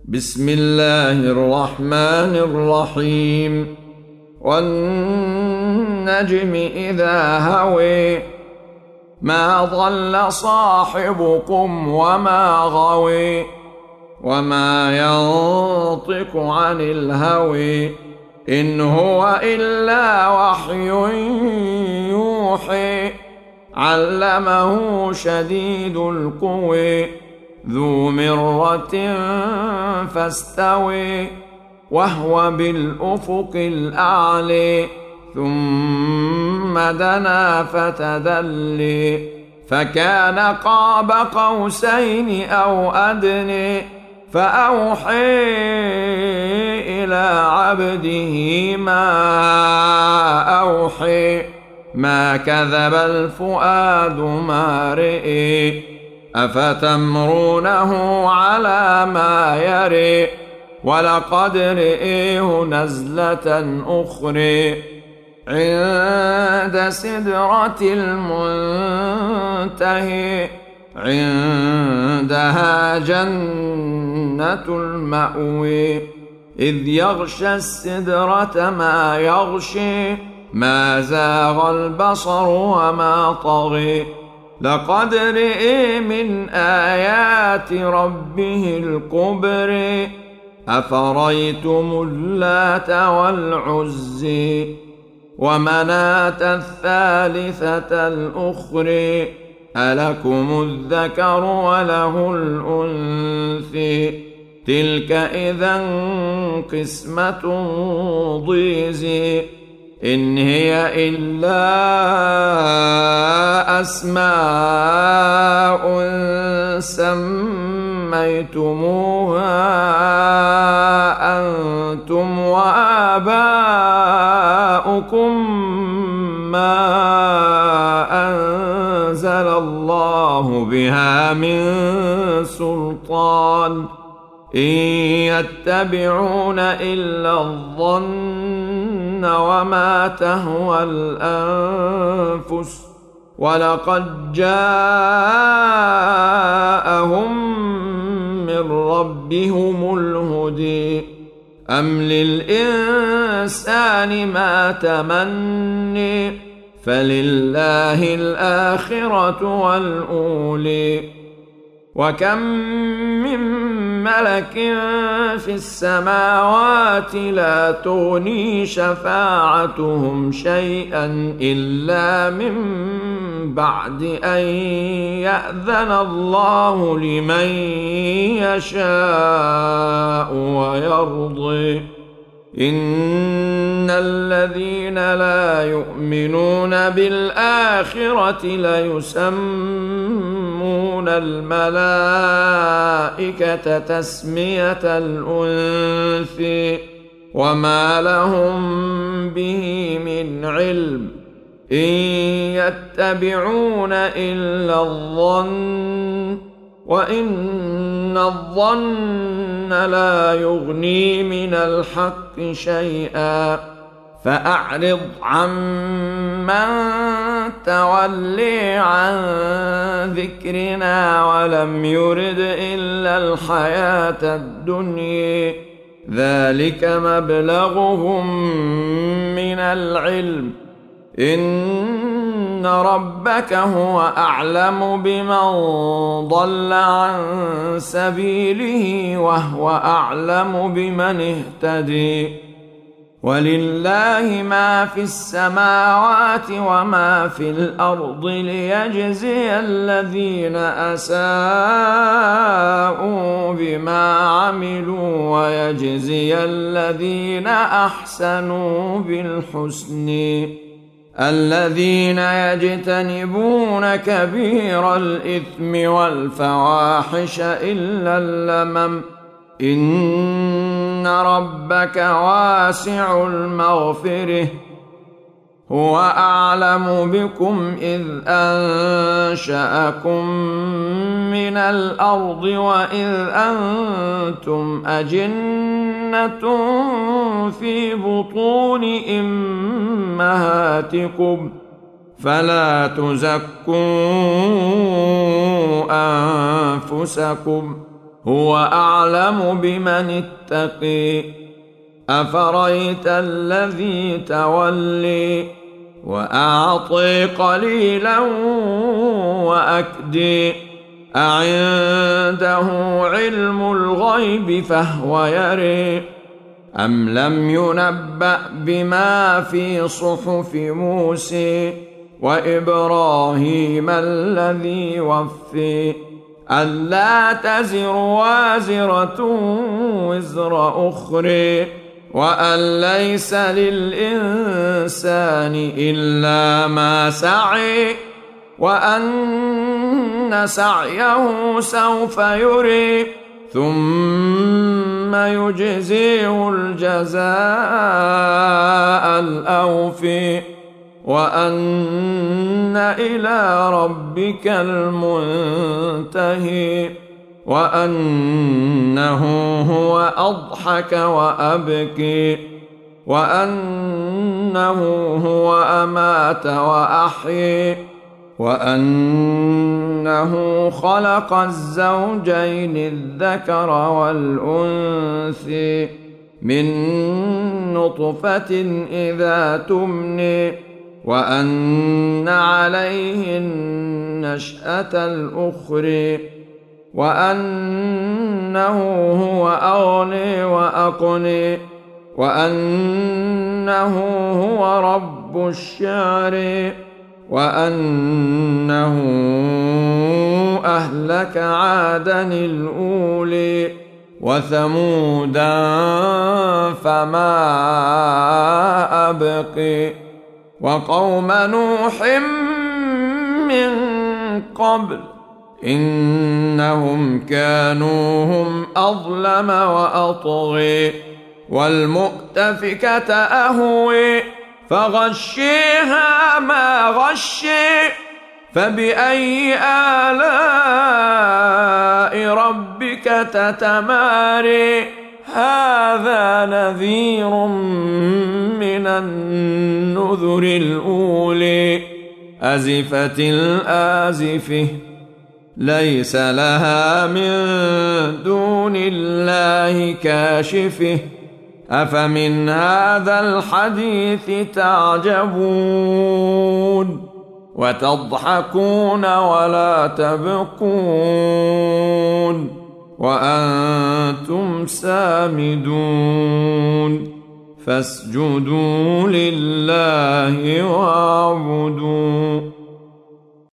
بسم الله الرحمن الرحيم. والنجم إذا هوي ما ضل صاحبكم وما غوي وما ينطق عن الهوي إن هو إلا وحي يوحي علمه شديد القوى ذو مرة فاستوي وهو بالأفق الأعلى ثم دنا فتدلي فكان قاب قوسين أو أدني فأوحي إلى عبده ما أوحي ما كذب الفؤاد ما رئي أفتمرونه على ما يري ولقد رئيه نزلة أخرى عند سدرة المنتهى عندها جنة المأوى إذ يغشى السدرة ما يغشي ما زاغ البصر وما طغى لقد رئي من آيات ربه الكبر أفريتم اللات والعزى ومناة الثالثة الأخرى ألكم الذكر وله الأنثى تلك إذا قسمة ضيزى إن هي إلا أسماء سميتموها أنتم وآباؤكم ما أنزل الله بها من سلطان إن يتبعون إلا الظن وما تهوى الأنفس ولقد جاءهم من ربهم الهدى أم للإنسان ما تمني فلله الآخرة والأولى وكم من ملك في السماوات لا تغني شفاعتهم شيئا إلا من بعد أن يأذن الله لمن يشاء ويرضي إن الذين لا يؤمنون بالآخرة ليسمون الملائكة تسمية الأنثى وما لهم به من علم إن يتبعون إلا الظن وإن الظن لا يغني من الحق شيئا فأعرض عمن تولي عن ذكرنا ولم يرد إلا الحياة الدنيا ذلك مبلغهم من العلم إن ربك هو أعلم بمن ضل عن سبيله وهو أعلم بمن اهتدي ولله ما في السماوات وما في الأرض ليجزي الذين أساءوا بما عملوا ويجزي الذين أحسنوا بالحسن الذين يجتنبون كبير الإثم والفواحش إلا اللمم إن ربك واسع المغفرة هو أعلم بكم إذ أنشأكم من الأرض وإذ أنتم أجنة في بطون أمهاتكم فلا تزكوا أنفسكم هو أعلم بمن اتقي أفرأيت الذي تولي وأعطي قليلا وأكدي أعنده علم الغيب فهو يري أم لم ينبأ بما في صحف موسى وإبراهيم الذي وفي ألا تزر وازرة وزر أخرى وأن ليس للإنسان إلا ما سعي وأن سعيه سوف يري ثم يجزيه الجزاء الأوفي وأن إلى ربك المنتهي وأنه هو أضحك وأبكي وأنه هو أمات وأحيي وأنه خلق الزوجين الذكر والأنثى من نطفة إذا تمني وأن عليه النشأة الأخرى وأنه هو أغني وأقني وأنه هو رب الشعر وأنه أهلك عادا الأولي وثمودا فما أبقي وقوم نوح من قبل إنهم كانوا هم أظلم وأطغي والمؤتفكة أهوي فغشيها ما غشي فبأي آلاء ربك تتماري هذا نذير من النذر الأولي أزفت الآزفة ليس لها من دون الله كاشفة أفمن هذا الحديث تعجبون وتضحكون ولا تبقون وأنتم سامدون فاسجدوا لله واعبدوا